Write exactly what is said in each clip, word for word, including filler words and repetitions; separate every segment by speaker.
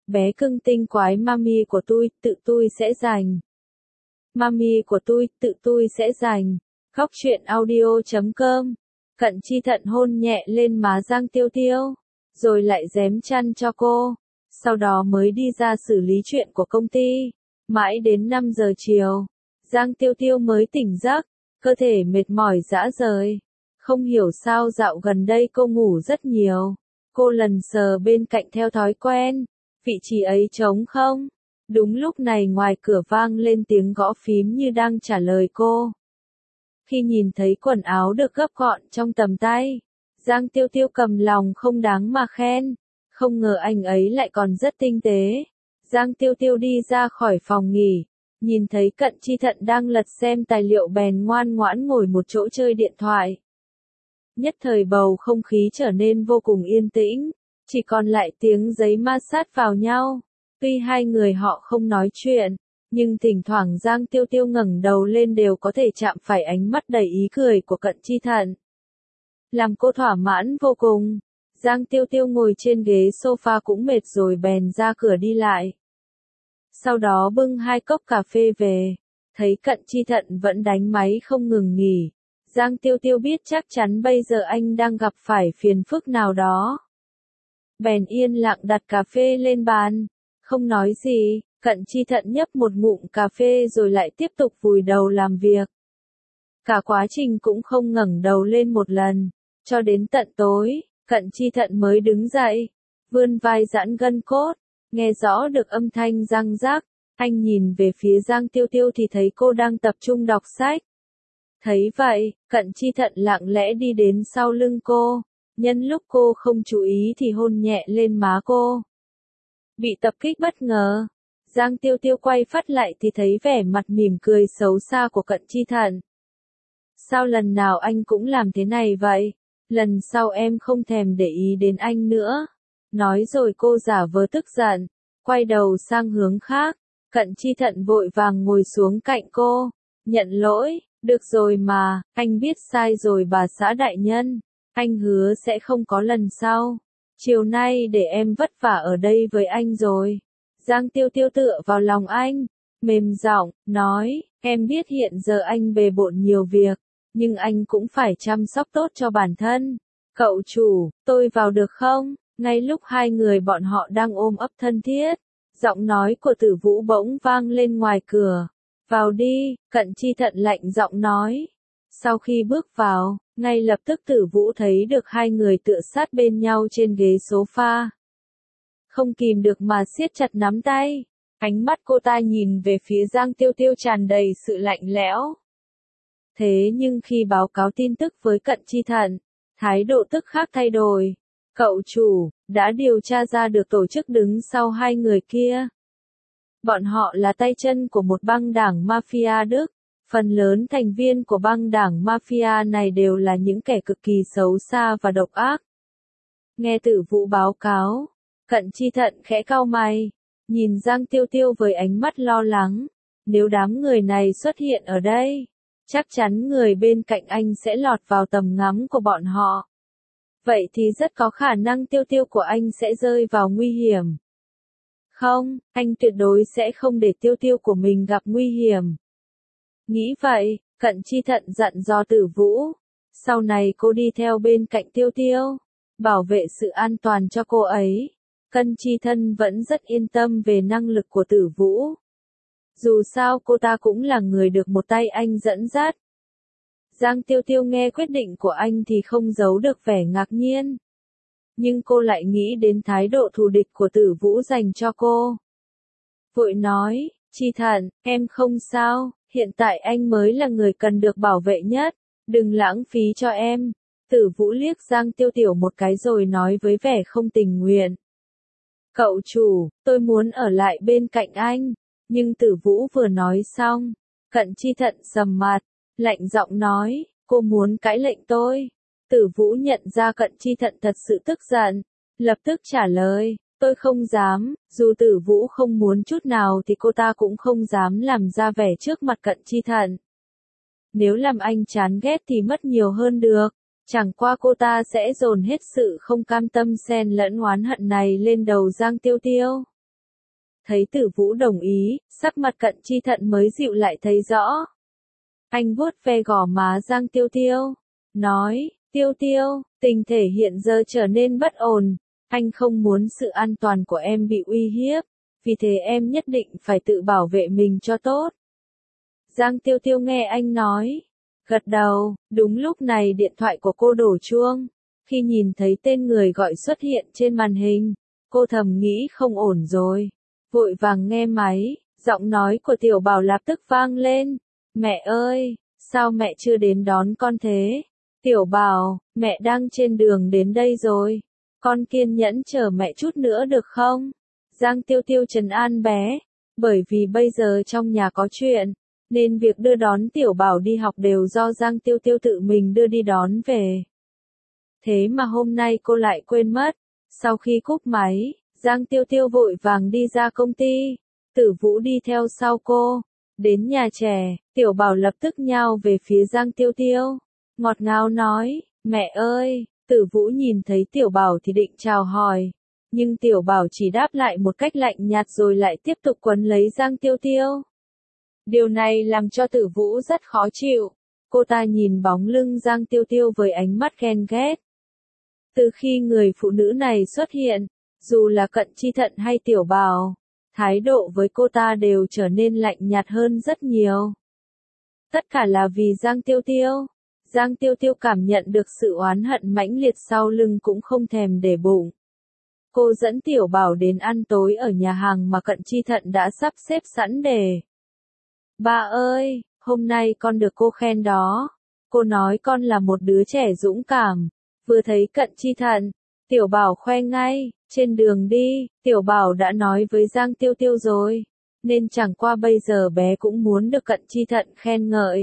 Speaker 1: bé cưng tinh quái mami của tôi, tự tôi sẽ giành. Mami của tôi, tự tôi sẽ giành. Khóc chuyện audio chấm com. Cận Chi Thận hôn nhẹ lên má Giang Tiêu Tiêu, rồi lại giém chăn cho cô, sau đó mới đi ra xử lý chuyện của công ty. Mãi đến năm giờ chiều, Giang Tiêu Tiêu mới tỉnh giấc, cơ thể mệt mỏi rã rời. Không hiểu sao dạo gần đây cô ngủ rất nhiều. Cô lần sờ bên cạnh theo thói quen, vị trí ấy trống không? Đúng lúc này ngoài cửa vang lên tiếng gõ phím như đang trả lời cô. Khi nhìn thấy quần áo được gấp gọn trong tầm tay, Giang Tiêu Tiêu cầm lòng không đáng mà khen. Không ngờ anh ấy lại còn rất tinh tế. Giang Tiêu Tiêu đi ra khỏi phòng nghỉ, nhìn thấy Cận Chi Thận đang lật xem tài liệu bèn ngoan ngoãn ngồi một chỗ chơi điện thoại. Nhất thời bầu không khí trở nên vô cùng yên tĩnh, chỉ còn lại tiếng giấy ma sát vào nhau. Tuy hai người họ không nói chuyện, nhưng thỉnh thoảng Giang Tiêu Tiêu ngẩng đầu lên đều có thể chạm phải ánh mắt đầy ý cười của Cận Chi Thận. Làm cô thỏa mãn vô cùng. Giang Tiêu Tiêu ngồi trên ghế sofa cũng mệt rồi bèn ra cửa đi lại. Sau đó bưng hai cốc cà phê về, thấy Cận Chi Thận vẫn đánh máy không ngừng nghỉ. Giang Tiêu Tiêu biết chắc chắn bây giờ anh đang gặp phải phiền phức nào đó. Bèn yên lặng đặt cà phê lên bàn, không nói gì. Cận Chi Thận nhấp một ngụm cà phê rồi lại tiếp tục vùi đầu làm việc. Cả quá trình cũng không ngẩng đầu lên một lần, cho đến tận tối, Cận Chi Thận mới đứng dậy, vươn vai giãn gân cốt, nghe rõ được âm thanh răng rắc. Anh nhìn về phía Giang Tiêu Tiêu thì thấy cô đang tập trung đọc sách. Thấy vậy, Cận Chi Thận lặng lẽ đi đến sau lưng cô, nhân lúc cô không chú ý thì hôn nhẹ lên má cô. Bị tập kích bất ngờ, Giang Tiêu Tiêu quay phát lại thì thấy vẻ mặt mỉm cười xấu xa của Cận Chi Thận. Sao lần nào anh cũng làm thế này vậy? Lần sau em không thèm để ý đến anh nữa. Nói rồi cô giả vờ tức giận, quay đầu sang hướng khác. Cận Chi Thận vội vàng ngồi xuống cạnh cô, nhận lỗi. Được rồi mà, anh biết sai rồi bà xã đại nhân. Anh hứa sẽ không có lần sau. Chiều nay để em vất vả ở đây với anh rồi. Giang Tiêu Tiêu tựa vào lòng anh, mềm giọng, nói, em biết hiện giờ anh bề bộn nhiều việc, nhưng anh cũng phải chăm sóc tốt cho bản thân. Cậu chủ, tôi vào được không? Ngay lúc hai người bọn họ đang ôm ấp thân thiết, giọng nói của Tử Vũ bỗng vang lên ngoài cửa. Vào đi, Cận Chi Thận lạnh giọng nói. Sau khi bước vào, ngay lập tức Tử Vũ thấy được hai người tựa sát bên nhau trên ghế sofa. Không kìm được mà siết chặt nắm tay. Ánh mắt cô ta nhìn về phía Giang Tiêu Tiêu tràn đầy sự lạnh lẽo. Thế nhưng khi báo cáo tin tức với Cận Chi Thận, thái độ tức khắc thay đổi. Cậu chủ, đã điều tra ra được tổ chức đứng sau hai người kia. Bọn họ là tay chân của một băng đảng mafia Đức. Phần lớn thành viên của băng đảng mafia này đều là những kẻ cực kỳ xấu xa và độc ác. Nghe Tử Vũ báo cáo, Cận Chi Thận khẽ cau mày, nhìn Giang Tiêu Tiêu với ánh mắt lo lắng. Nếu đám người này xuất hiện ở đây, chắc chắn người bên cạnh anh sẽ lọt vào tầm ngắm của bọn họ. Vậy thì rất có khả năng Tiêu Tiêu của anh sẽ rơi vào nguy hiểm. Không, anh tuyệt đối sẽ không để Tiêu Tiêu của mình gặp nguy hiểm. Nghĩ vậy, Cận Chi Thận dặn dò Tử Vũ. Sau này cô đi theo bên cạnh Tiêu Tiêu, bảo vệ sự an toàn cho cô ấy. Cận Chi Thận vẫn rất yên tâm về năng lực của Tử Vũ. Dù sao cô ta cũng là người được một tay anh dẫn dắt. Giang Tiêu Tiêu nghe quyết định của anh thì không giấu được vẻ ngạc nhiên. Nhưng cô lại nghĩ đến thái độ thù địch của Tử Vũ dành cho cô. Vội nói, Chi Thận, em không sao, hiện tại anh mới là người cần được bảo vệ nhất, đừng lãng phí cho em. Tử Vũ liếc Giang Tiêu Tiểu một cái rồi nói với vẻ không tình nguyện. Cậu chủ, tôi muốn ở lại bên cạnh anh. Nhưng Tử Vũ vừa nói xong, Cận Chi Thận sầm mặt, lạnh giọng nói, cô muốn cãi lệnh tôi. Tử Vũ nhận ra Cận Chi Thận thật sự tức giận, lập tức trả lời, tôi không dám. Dù Tử Vũ không muốn chút nào thì cô ta cũng không dám làm ra vẻ trước mặt Cận Chi Thận. Nếu làm anh chán ghét thì mất nhiều hơn được, chẳng qua cô ta sẽ dồn hết sự không cam tâm xen lẫn oán hận này lên đầu Giang Tiêu Tiêu. Thấy Tử Vũ đồng ý, sắc mặt Cận Chi Thận mới dịu lại thấy rõ. Anh vuốt ve gò má Giang Tiêu Tiêu, nói, Tiêu Tiêu, tình thể hiện giờ trở nên bất ổn, anh không muốn sự an toàn của em bị uy hiếp, vì thế em nhất định phải tự bảo vệ mình cho tốt. Giang Tiêu Tiêu nghe anh nói, gật đầu, đúng lúc này điện thoại của cô đổ chuông. Khi nhìn thấy tên người gọi xuất hiện trên màn hình, cô thầm nghĩ không ổn rồi. Vội vàng nghe máy, giọng nói của Tiểu Bảo lập tức vang lên. Mẹ ơi, sao mẹ chưa đến đón con thế? Tiểu Bảo, mẹ đang trên đường đến đây rồi. Con kiên nhẫn chờ mẹ chút nữa được không? Giang Tiêu Tiêu trấn an bé, bởi vì bây giờ trong nhà có chuyện, nên việc đưa đón Tiểu Bảo đi học đều do Giang Tiêu Tiêu tự mình đưa đi đón về. Thế mà hôm nay cô lại quên mất. Sau khi cúp máy, Giang Tiêu Tiêu vội vàng đi ra công ty. Tử Vũ đi theo sau cô. Đến nhà trẻ, Tiểu Bảo lập tức nhào về phía Giang Tiêu Tiêu. Ngọt ngào nói, mẹ ơi, Tử Vũ nhìn thấy Tiểu Bảo thì định chào hỏi. Nhưng Tiểu Bảo chỉ đáp lại một cách lạnh nhạt rồi lại tiếp tục quấn lấy Giang Tiêu Tiêu. Điều này làm cho Tử Vũ rất khó chịu. Cô ta nhìn bóng lưng Giang Tiêu Tiêu với ánh mắt ghen ghét. Từ khi người phụ nữ này xuất hiện, dù là Cận Chi Thận hay Tiểu Bảo, thái độ với cô ta đều trở nên lạnh nhạt hơn rất nhiều. Tất cả là vì Giang Tiêu Tiêu. Giang Tiêu Tiêu cảm nhận được sự oán hận mãnh liệt sau lưng cũng không thèm để bụng. Cô dẫn Tiểu Bảo đến ăn tối ở nhà hàng mà Cận Chi Thận đã sắp xếp sẵn để. Ba ơi, hôm nay con được cô khen đó. Cô nói con là một đứa trẻ dũng cảm. Vừa thấy Cận Chi Thận, Tiểu Bảo khoe ngay, trên đường đi, Tiểu Bảo đã nói với Giang Tiêu Tiêu rồi, nên chẳng qua bây giờ bé cũng muốn được Cận Chi Thận khen ngợi.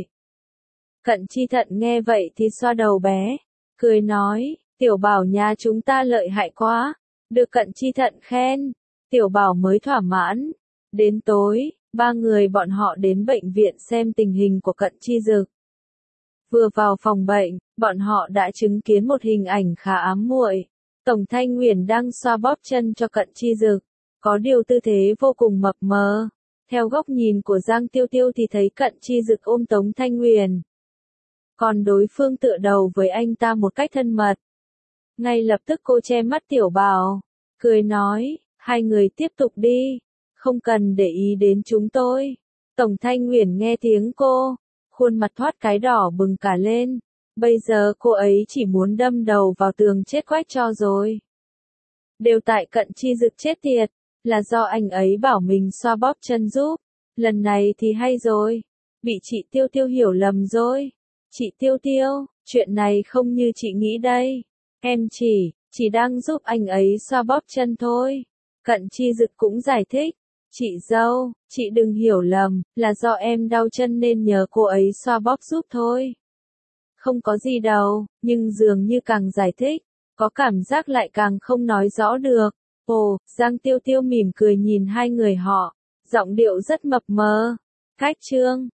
Speaker 1: Cận Chi Thận nghe vậy thì xoa đầu bé, cười nói, Tiểu Bảo nhà chúng ta lợi hại quá, được Cận Chi Thận khen, Tiểu Bảo mới thỏa mãn. Đến tối, ba người bọn họ đến bệnh viện xem tình hình của Cận Chi Dực. Vừa vào phòng bệnh, bọn họ đã chứng kiến một hình ảnh khá ám muội. Tổng Thanh Nguyền đang xoa bóp chân cho Cận Chi Dực, có điều tư thế vô cùng mập mờ. Theo góc nhìn của Giang Tiêu Tiêu thì thấy Cận Chi Dực ôm Tống Thanh Nguyền, còn đối phương tựa đầu với anh ta một cách thân mật. Ngay lập tức cô che mắt Tiểu Bảo, cười nói, hai người tiếp tục đi, không cần để ý đến chúng tôi. Tổng Thanh Nguyền nghe tiếng cô, khuôn mặt thoát cái đỏ bừng cả lên. Bây giờ cô ấy chỉ muốn đâm đầu vào tường chết quách cho rồi. Đều tại Cận Chi Dực chết tiệt, là do anh ấy bảo mình xoa bóp chân giúp. Lần này thì hay rồi, bị chị Tiêu Tiêu hiểu lầm rồi. Chị Tiêu Tiêu, chuyện này không như chị nghĩ đây. Em chỉ, chỉ đang giúp anh ấy xoa bóp chân thôi. Cận Chi Dực cũng giải thích. Chị dâu, chị đừng hiểu lầm, là do em đau chân nên nhờ cô ấy xoa bóp giúp thôi. Không có gì đâu, nhưng dường như càng giải thích, có cảm giác lại càng không nói rõ được. Ồ, Giang Tiêu Tiêu mỉm cười nhìn hai người họ, giọng điệu rất mập mờ. Cách chương